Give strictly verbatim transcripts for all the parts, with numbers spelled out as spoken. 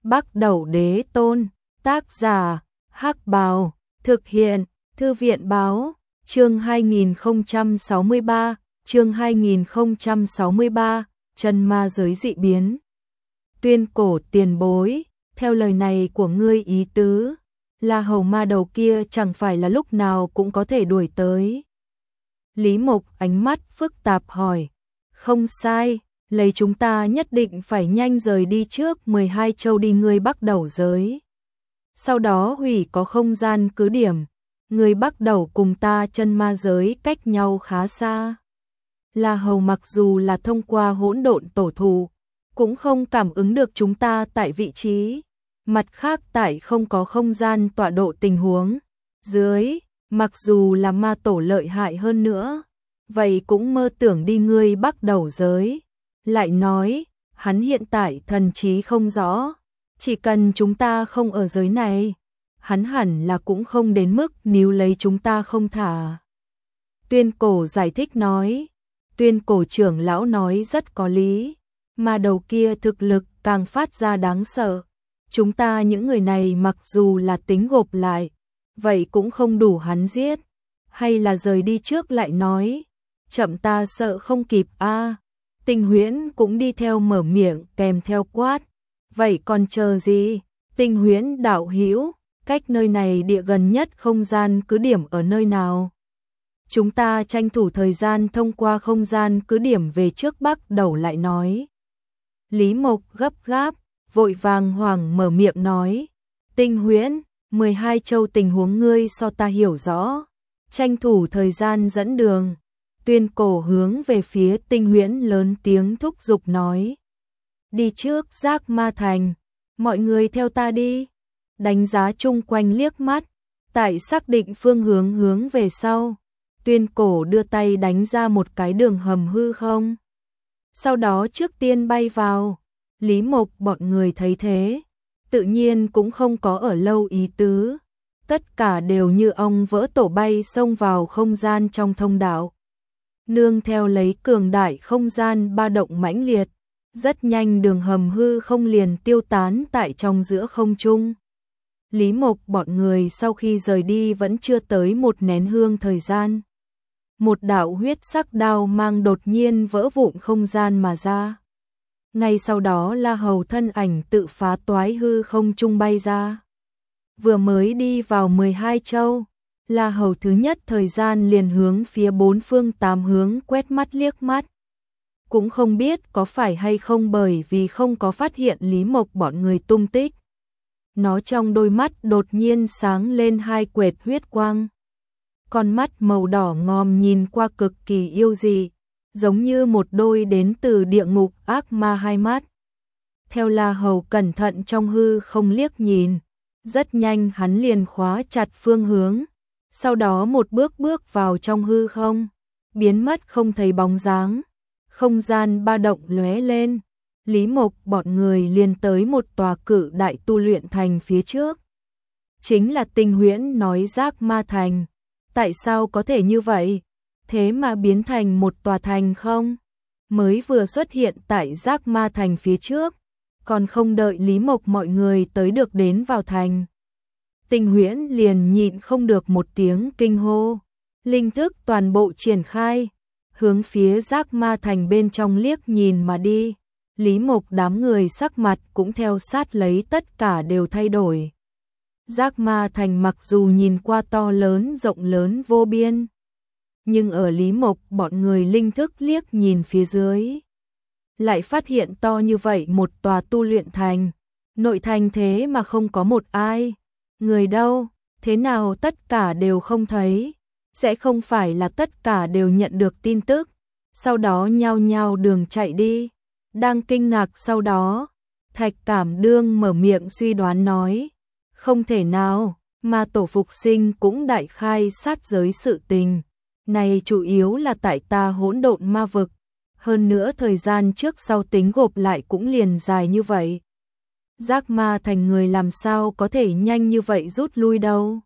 Bắc Đẩu Đế Tôn, tác giả, Hắc Bào, thực hiện, Thư viện Báo, chương hai nghìn không trăm sáu mươi ba, chương hai nghìn không trăm sáu mươi ba, chân ma giới dị biến. Tuyên Cổ tiền bối, theo lời này của ngươi ý tứ, là hầu ma đầu kia chẳng phải là lúc nào cũng có thể đuổi tới. Lý Mộc ánh mắt phức tạp hỏi, không sai, lấy chúng ta nhất định phải nhanh rời đi trước mười hai châu đi ngươi Bắc Đẩu giới. Sau đó hủy có không gian cứ điểm, người Bắc Đẩu cùng ta chân ma giới cách nhau khá xa. La Hầu mặc dù là thông qua hỗn độn tổ thụ, cũng không cảm ứng được chúng ta tại vị trí. Mặt khác tại không có không gian tọa độ tình huống dưới, mặc dù là ma tổ lợi hại hơn nữa, vậy cũng mơ tưởng đi ngươi Bắc Đẩu giới. Lại nói, hắn hiện tại thần trí không rõ, chỉ cần chúng ta không ở giới này, hắn hẳn là cũng không đến mức níu lấy chúng ta không thả. Tuyên Cổ giải thích nói, Tuyên Cổ trưởng lão nói rất có lý, mà đầu kia thực lực càng phát ra đáng sợ. Chúng ta những người này mặc dù là tính gộp lại, vậy cũng không đủ hắn giết, hay là rời đi trước lại nói, chậm ta sợ không kịp a. À, Tinh Huyễn cũng đi theo mở miệng kèm theo quát, vậy còn chờ gì? Tinh Huyễn đạo hữu, cách nơi này địa gần nhất không gian cứ điểm ở nơi nào? Chúng ta tranh thủ thời gian thông qua không gian cứ điểm về trước Bắc Đẩu lại nói. Lý Mộc gấp gáp, vội vàng hoảng mở miệng nói, Tinh Huyễn, mười hai châu tình huống ngươi so ta hiểu rõ, tranh thủ thời gian dẫn đường. Tuyên Cổ hướng về phía Tinh Huyễn lớn tiếng thúc giục nói, đi trước Giác Ma Thành, mọi người theo ta đi. Đánh giá chung quanh liếc mắt, tại xác định phương hướng hướng về sau, Tuyên Cổ đưa tay đánh ra một cái đường hầm hư không. Sau đó trước tiên bay vào. Lý Mộc bọn người thấy thế, tự nhiên cũng không có ở lâu ý tứ, tất cả đều như ong vỡ tổ bay xông vào không gian trong thông đạo. Nương theo lấy cường đại không gian ba động mãnh liệt, rất nhanh đường hầm hư không liền tiêu tán tại trong giữa không trung. Lý Mộc bọn người sau khi rời đi vẫn chưa tới một nén hương thời gian. Một đạo huyết sắc đao mang đột nhiên vỡ vụn không gian mà ra. Ngay sau đó La Hầu thân ảnh tự phá toái hư không trung bay ra. Vừa mới đi vào mười hai châu, La Hầu thứ nhất thời gian liền hướng phía bốn phương tám hướng quét mắt liếc mắt. Cũng không biết có phải hay không bởi vì không có phát hiện Lý Mộc bọn người tung tích. Nó trong đôi mắt đột nhiên sáng lên hai quệt huyết quang. Con mắt màu đỏ ngòm nhìn qua cực kỳ yêu dị, giống như một đôi đến từ địa ngục ác ma hai mắt. Theo La Hầu cẩn thận trong hư không liếc nhìn, rất nhanh hắn liền khóa chặt phương hướng, sau đó một bước bước vào trong hư không, biến mất không thấy bóng dáng. Không gian ba động lóe lên, Lý Mộc bọn người liền tới một tòa cự đại tu luyện thành phía trước. Chính là Tinh Huyễn nói Giác Ma Thành. Tại sao có thể như vậy? Thế mà biến thành một tòa thành không? Mới vừa xuất hiện tại Giác Ma Thành phía trước, còn không đợi Lý Mộc mọi người tới được đến vào thành. Tinh Huyễn liền nhịn không được một tiếng kinh hô, linh thức toàn bộ triển khai, hướng phía Giác Ma Thành bên trong liếc nhìn mà đi. Lý Mộc đám người sắc mặt cũng theo sát lấy tất cả đều thay đổi. Giác Ma Thành mặc dù nhìn qua to lớn rộng lớn vô biên, nhưng ở Lý Mộc bọn người linh thức liếc nhìn phía dưới, lại phát hiện to như vậy một tòa tu luyện thành, nội thành thế mà không có một ai. Người đâu, thế nào tất cả đều không thấy, sẽ không phải là tất cả đều nhận được tin tức, sau đó nhao nhao đường chạy đi. Đang kinh ngạc sau đó, Thạch Cảm Đương mở miệng suy đoán nói, không thể nào, ma tổ phục sinh cũng đại khai sát giới sự tình. Này chủ yếu là tại ta hỗn độn ma vực, hơn nữa thời gian trước sau tính gộp lại cũng liền dài như vậy. Giác Ma Thành người làm sao có thể nhanh như vậy rút lui đâu.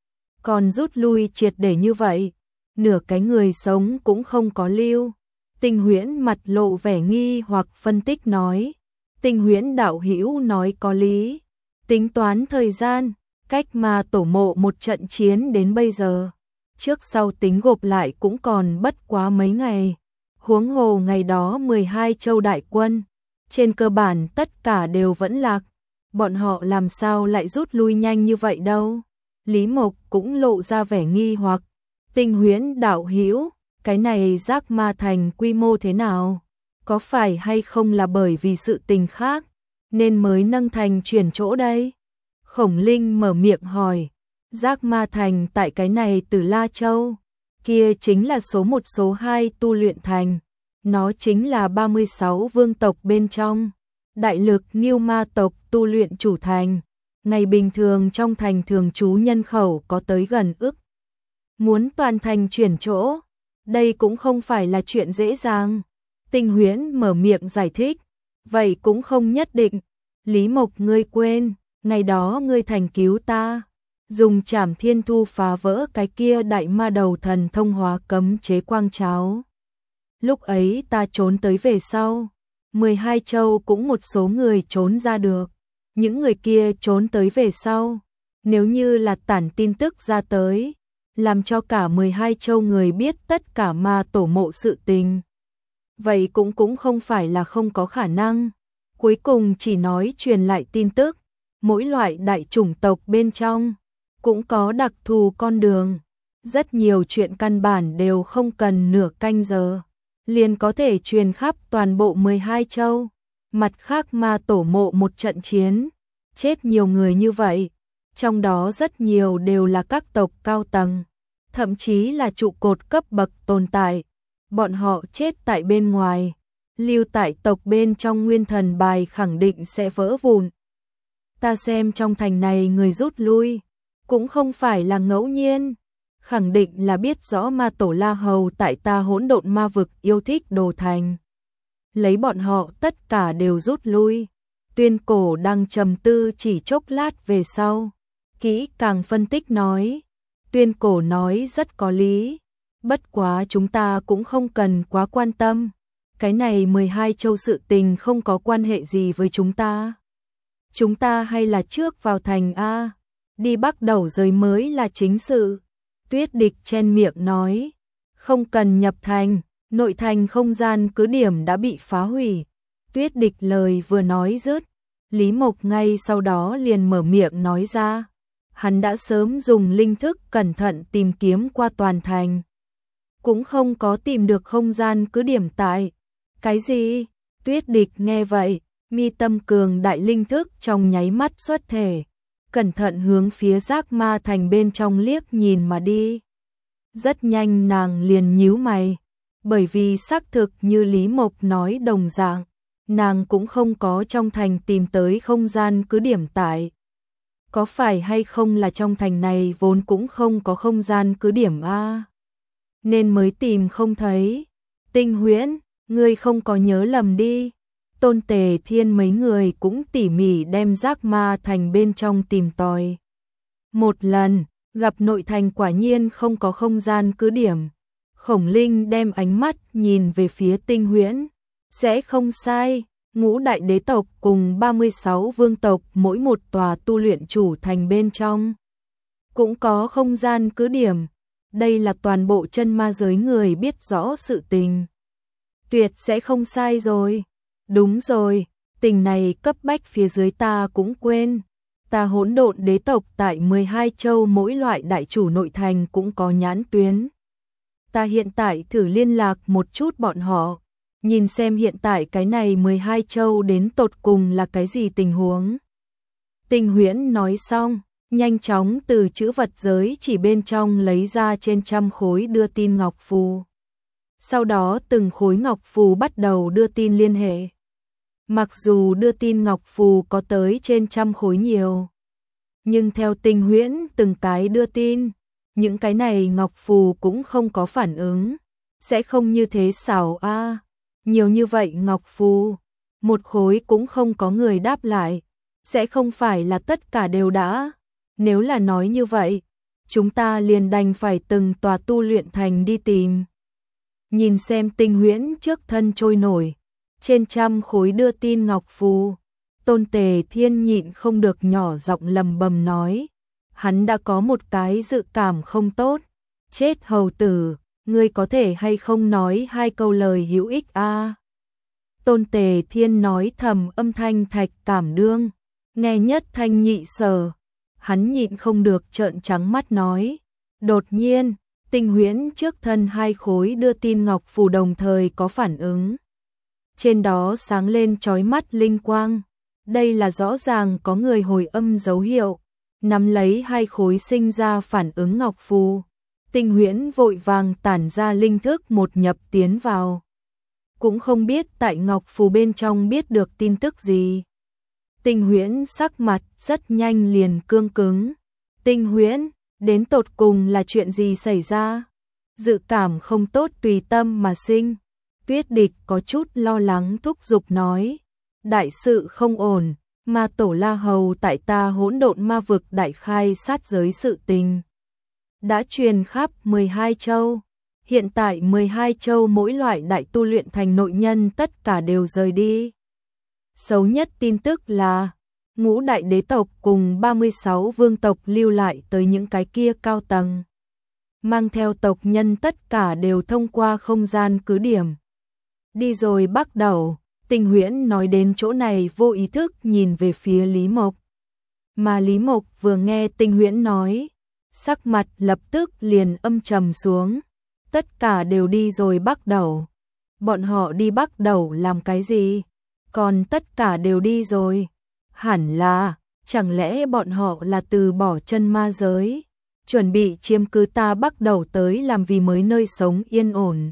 Còn rút lui triệt để như vậy, nửa cái người sống cũng không có lưu. Tinh Huyễn mặt lộ vẻ nghi hoặc phân tích nói, Tinh Huyễn đạo hữu nói có lý, tính toán thời gian, cách mà tổ mộ một trận chiến đến bây giờ, trước sau tính gộp lại cũng còn bất quá mấy ngày. Huống hồ ngày đó mười hai châu đại quân, trên cơ bản tất cả đều vẫn lạc, bọn họ làm sao lại rút lui nhanh như vậy đâu. Lý Mộc cũng lộ ra vẻ nghi hoặc, Tinh Huyễn đạo hữu, cái này Giác Ma Thành quy mô thế nào? Có phải hay không là bởi vì sự tình khác, nên mới nâng thành chuyển chỗ đây? Khổng Linh mở miệng hỏi, Giác Ma Thành tại cái này Từ La Châu, kia chính là số một số hai tu luyện thành, nó chính là ba mươi sáu vương tộc bên trong, đại lực Ngưu Ma tộc tu luyện chủ thành, ngày bình thường trong thành thường trú nhân khẩu có tới gần ức. Muốn toàn thành chuyển chỗ, đây cũng không phải là chuyện dễ dàng. Tinh Huyễn mở miệng giải thích, vậy cũng không nhất định. Lý Mộc ngươi quên, ngày đó ngươi thành cứu ta, dùng Trảm Thiên Thu phá vỡ cái kia đại ma đầu thần thông hóa cấm chế quang cháo. Lúc ấy ta trốn tới về sau, mười hai châu cũng một số người trốn ra được, những người kia trốn tới về sau, nếu như là tản tin tức ra tới, làm cho cả mười hai châu người biết tất cả ma tổ mộ sự tình. Vậy cũng cũng không phải là không có khả năng, cuối cùng chỉ nói truyền lại tin tức, mỗi loại đại chủng tộc bên trong cũng có đặc thù con đường, rất nhiều chuyện căn bản đều không cần nửa canh giờ, liền có thể truyền khắp toàn bộ mười hai châu. Mặt khác ma tổ mộ một trận chiến, chết nhiều người như vậy, trong đó rất nhiều đều là các tộc cao tầng, thậm chí là trụ cột cấp bậc tồn tại. Bọn họ chết tại bên ngoài, lưu tại tộc bên trong nguyên thần bài khẳng định sẽ vỡ vụn. Ta xem trong thành này người rút lui, cũng không phải là ngẫu nhiên, khẳng định là biết rõ ma tổ La Hầu tại ta hỗn độn ma vực yêu thích đồ thành. Lấy bọn họ tất cả đều rút lui. Tuyên Cổ đang trầm tư chỉ chốc lát về sau, kỹ càng phân tích nói, Tuyên Cổ nói rất có lý. Bất quá chúng ta cũng không cần quá quan tâm, cái này mười hai châu sự tình không có quan hệ gì với chúng ta. Chúng ta hay là trước vào thành A, đi bắt đầu rời mới là chính sự. Tuyết Địch chen miệng nói, không cần nhập thành, nội thành không gian cứ điểm đã bị phá hủy. Tuyết Địch lời vừa nói dứt, Lý Mộc ngay sau đó liền mở miệng nói ra, hắn đã sớm dùng linh thức cẩn thận tìm kiếm qua toàn thành, cũng không có tìm được không gian cứ điểm tại. Cái gì? Tuyết Địch nghe vậy, mi tâm cường đại linh thức trong nháy mắt xuất thể, cẩn thận hướng phía Giác Ma Thành bên trong liếc nhìn mà đi. Rất nhanh nàng liền nhíu mày, bởi vì xác thực như Lý Mộc nói đồng dạng, nàng cũng không có trong thành tìm tới không gian cứ điểm tại. Có phải hay không là trong thành này vốn cũng không có không gian cứ điểm a, nên mới tìm không thấy. Tinh Huyễn, ngươi không có nhớ lầm đi. Tôn Tề Thiên mấy người cũng tỉ mỉ đem Giác Ma Thành bên trong tìm tòi một lần, gặp nội thành quả nhiên không có không gian cứ điểm. Khổng Linh đem ánh mắt nhìn về phía Tinh Huyễn, sẽ không sai, ngũ đại đế tộc cùng ba mươi sáu vương tộc mỗi một tòa tu luyện chủ thành bên trong cũng có không gian cứ điểm. Đây là toàn bộ chân ma giới người biết rõ sự tình, tuyệt sẽ không sai rồi. Đúng rồi, tình này cấp bách phía dưới ta cũng quên, ta hỗn độn đế tộc tại mười hai châu mỗi loại đại chủ nội thành cũng có nhãn tuyến. Ta hiện tại thử liên lạc một chút bọn họ, nhìn xem hiện tại cái này mười hai châu đến tột cùng là cái gì tình huống. Tinh Huyễn nói xong, nhanh chóng từ chữ vật giới chỉ bên trong lấy ra trên trăm khối đưa tin ngọc phù. Sau đó từng khối ngọc phù bắt đầu đưa tin liên hệ. Mặc dù đưa tin ngọc phù có tới trên trăm khối nhiều, nhưng theo Tinh Huyễn từng cái đưa tin, những cái này ngọc phù cũng không có phản ứng, sẽ không như thế xảo a. À, nhiều như vậy ngọc phù, một khối cũng không có người đáp lại, sẽ không phải là tất cả đều đã. Nếu là nói như vậy, chúng ta liền đành phải từng tòa tu luyện thành đi tìm. Nhìn xem Tinh Huyễn trước thân trôi nổi, trên trăm khối đưa tin ngọc phù. Tôn Tề Thiên nhịn không được nhỏ giọng lầm bầm nói, hắn đã có một cái dự cảm không tốt. Chết hầu tử, ngươi có thể hay không nói hai câu lời hữu ích a? À? Tôn Tề Thiên nói thầm âm thanh thạch cảm đương, nghe nhất thanh nhị sở. Hắn nhịn không được trợn trắng mắt nói. Đột nhiên, Tinh Huyễn trước thân hai khối đưa tin ngọc phù đồng thời có phản ứng. Trên đó sáng lên chói mắt linh quang. Đây là rõ ràng có người hồi âm dấu hiệu. Nắm lấy hai khối sinh ra phản ứng ngọc phù. Tinh Huyễn vội vàng tản ra linh thức một nhập tiến vào. Cũng không biết tại ngọc phù bên trong biết được tin tức gì. Tinh Huyễn sắc mặt rất nhanh liền cương cứng. Tinh Huyễn, đến tột cùng là chuyện gì xảy ra? Dự cảm không tốt tùy tâm mà sinh. Tuyết Địch có chút lo lắng thúc giục nói. Đại sự không ổn, ma tổ La Hầu tại ta hỗn độn ma vực đại khai sát giới sự tình. Đã truyền khắp mười hai châu. Hiện tại mười hai châu mỗi loại đại tu luyện thành nội nhân tất cả đều rời đi. Xấu nhất tin tức là ngũ đại đế tộc cùng ba mươi sáu vương tộc lưu lại tới những cái kia cao tầng. Mang theo tộc nhân tất cả đều thông qua không gian cứ điểm. Đi rồi bắt đầu, Tinh Huyễn nói đến chỗ này vô ý thức nhìn về phía Lý Mộc. Mà Lý Mộc vừa nghe Tinh Huyễn nói, sắc mặt lập tức liền âm trầm xuống. Tất cả đều đi rồi bắt đầu. Bọn họ đi bắt đầu làm cái gì? Còn tất cả đều đi rồi. Hẳn là, chẳng lẽ bọn họ là từ bỏ chân ma giới, chuẩn bị chiếm cứ ta bắt đầu tới làm vì mới nơi sống yên ổn.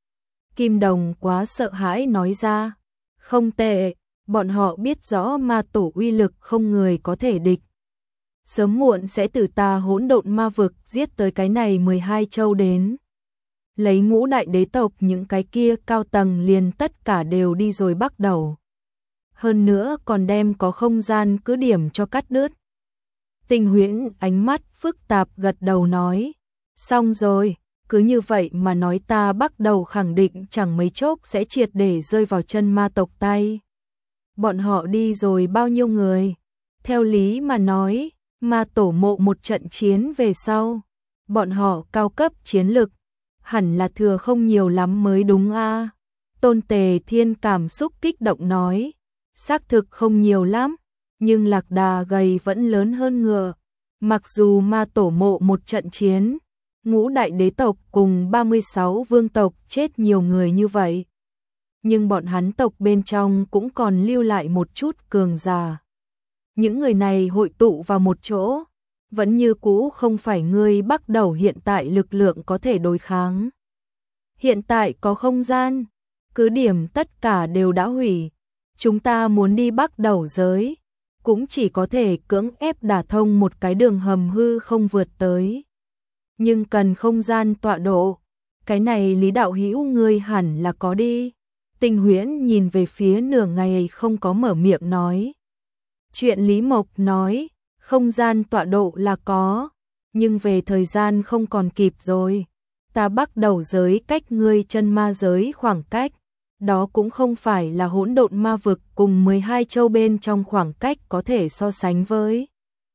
Kim Đồng quá sợ hãi nói ra, không tệ, bọn họ biết rõ ma tổ uy lực không người có thể địch. Sớm muộn sẽ từ ta hỗn độn ma vực giết tới cái này mười hai châu đến. Lấy ngũ đại đế tộc những cái kia cao tầng liền tất cả đều đi rồi bắt đầu. Hơn nữa còn đem có không gian cứ điểm cho cắt đứt. Tinh Huyễn ánh mắt phức tạp gật đầu nói. Xong rồi, cứ như vậy mà nói ta bắt đầu khẳng định chẳng mấy chốc sẽ triệt để rơi vào chân ma tộc tay. Bọn họ đi rồi bao nhiêu người? Theo lý mà nói, ma tổ mộ một trận chiến về sau. Bọn họ cao cấp chiến lực. Hẳn là thừa không nhiều lắm mới đúng a. À? Tôn Tề Thiên cảm xúc kích động nói. Xác thực không nhiều lắm, nhưng lạc đà gầy vẫn lớn hơn ngựa. Mặc dù ma tổ mộ một trận chiến, ngũ đại đế tộc cùng ba mươi sáu vương tộc chết nhiều người như vậy. Nhưng bọn hắn tộc bên trong cũng còn lưu lại một chút cường giả. Những người này hội tụ vào một chỗ, vẫn như cũ không phải ngươi bắt đầu hiện tại lực lượng có thể đối kháng. Hiện tại có không gian, cứ điểm tất cả đều đã hủy. Chúng ta muốn đi bắt đầu giới, cũng chỉ có thể cưỡng ép đả thông một cái đường hầm hư không vượt tới. Nhưng cần không gian tọa độ, cái này Lý đạo hữu ngươi hẳn là có đi. Tinh Huyễn nhìn về phía nửa ngày không có mở miệng nói. Chuyện Lý Mộc nói, không gian tọa độ là có, nhưng về thời gian không còn kịp rồi. Ta bắt đầu giới cách ngươi chân ma giới khoảng cách. Đó cũng không phải là hỗn độn ma vực cùng mười hai châu bên trong khoảng cách có thể so sánh với.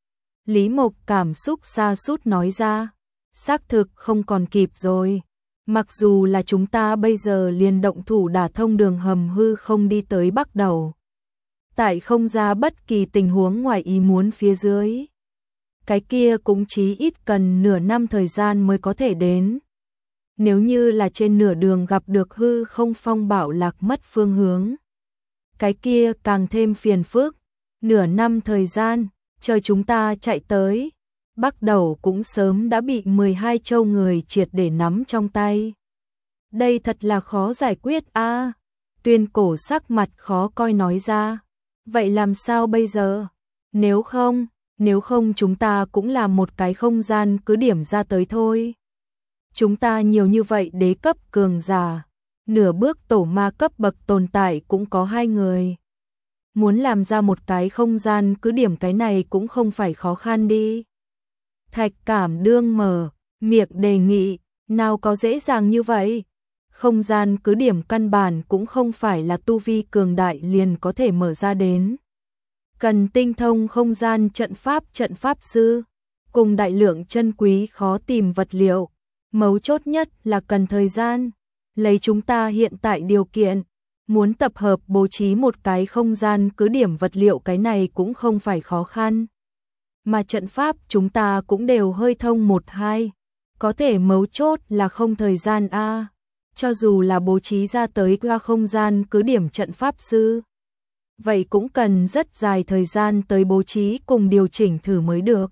Lý Mộc cảm xúc sa sút nói ra, xác thực không còn kịp rồi. Mặc dù là chúng ta bây giờ liền động thủ đả thông đường hầm hư không đi tới bắt đầu. Tại không ra bất kỳ tình huống ngoài ý muốn phía dưới. Cái kia cũng chí ít cần nửa năm thời gian mới có thể đến. Nếu như là trên nửa đường gặp được hư không phong bạo lạc mất phương hướng, cái kia càng thêm phiền phức. Nửa năm thời gian, chờ chúng ta chạy tới, bắt đầu cũng sớm đã bị mười hai châu người triệt để nắm trong tay. Đây thật là khó giải quyết a. À, Tuyên Cổ sắc mặt khó coi nói ra. Vậy làm sao bây giờ? Nếu không, nếu không chúng ta cũng làm một cái không gian cứ điểm ra tới thôi. Chúng ta nhiều như vậy đế cấp cường giả, nửa bước tổ ma cấp bậc tồn tại cũng có hai người. Muốn làm ra một cái không gian cứ điểm cái này cũng không phải khó khăn đi. Thạch Cảm Đương mở miệng đề nghị, nào có dễ dàng như vậy. Không gian cứ điểm căn bản cũng không phải là tu vi cường đại liền có thể mở ra đến. Cần tinh thông không gian trận pháp trận pháp sư, cùng đại lượng chân quý khó tìm vật liệu. Mấu chốt nhất là cần thời gian. Lấy chúng ta hiện tại điều kiện, muốn tập hợp bố trí một cái không gian cứ điểm vật liệu cái này cũng không phải khó khăn. Mà trận pháp chúng ta cũng đều hơi thông một hai. Có thể mấu chốt là không thời gian a. Cho dù là bố trí ra tới qua không gian cứ điểm trận pháp sư, vậy cũng cần rất dài thời gian tới bố trí cùng điều chỉnh thử mới được.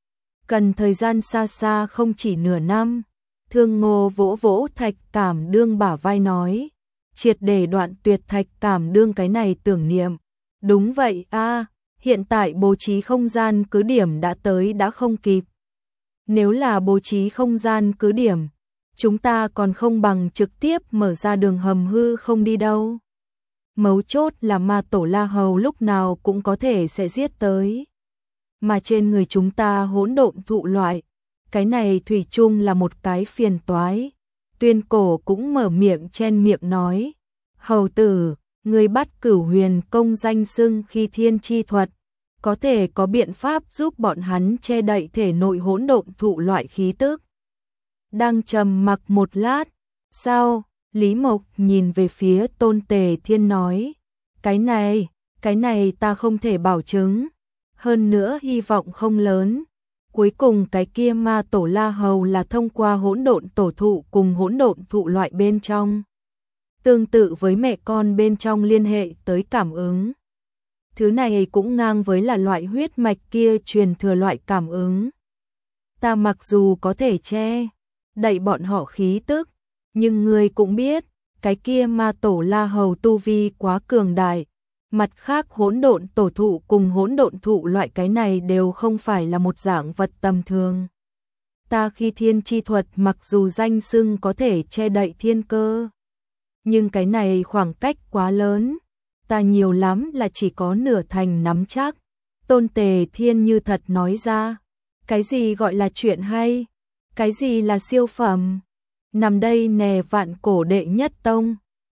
Cần thời gian xa xa không chỉ nửa năm. Thương Ngô vỗ vỗ Thạch Cảm Đương bả vai nói, triệt để đoạn tuyệt Thạch Cảm Đương cái này tưởng niệm. Đúng vậy a, hiện tại bố trí không gian cứ điểm đã tới đã không kịp. Nếu là bố trí không gian cứ điểm, chúng ta còn không bằng trực tiếp mở ra đường hầm hư không đi đâu. Mấu chốt là ma tổ La Hầu lúc nào cũng có thể sẽ giết tới. Mà trên người chúng ta hỗn độn thụ loại, cái này thủy chung là một cái phiền toái. Tuyên Cổ cũng mở miệng chen miệng nói, hầu tử, người bắt Cửu Huyền công danh xưng khi thiên chi thuật, có thể có biện pháp giúp bọn hắn che đậy thể nội hỗn độn thụ loại khí tức. Đang trầm mặc một lát, sau, Lý Mộc nhìn về phía Tôn Tề Thiên nói, cái này, cái này ta không thể bảo chứng, hơn nữa hy vọng không lớn. Cuối cùng cái kia ma tổ La Hầu là thông qua hỗn độn tổ thụ cùng hỗn độn thụ loại bên trong. Tương tự với mẹ con bên trong liên hệ tới cảm ứng. Thứ này cũng ngang với là loại huyết mạch kia truyền thừa loại cảm ứng. Ta mặc dù có thể che đậy bọn họ khí tức, nhưng người cũng biết, cái kia ma tổ La Hầu tu vi quá cường đại. Mặt khác hỗn độn tổ thụ cùng hỗn độn thụ loại cái này đều không phải là một dạng vật tầm thường. Ta khi thiên chi thuật mặc dù danh xưng có thể che đậy thiên cơ, nhưng cái này khoảng cách quá lớn, ta nhiều lắm là chỉ có nửa thành nắm chắc. Tôn Tề Thiên như thật nói ra, cái gì gọi là chuyện hay, cái gì là siêu phẩm, nằm đây nè vạn cổ đệ nhất tông.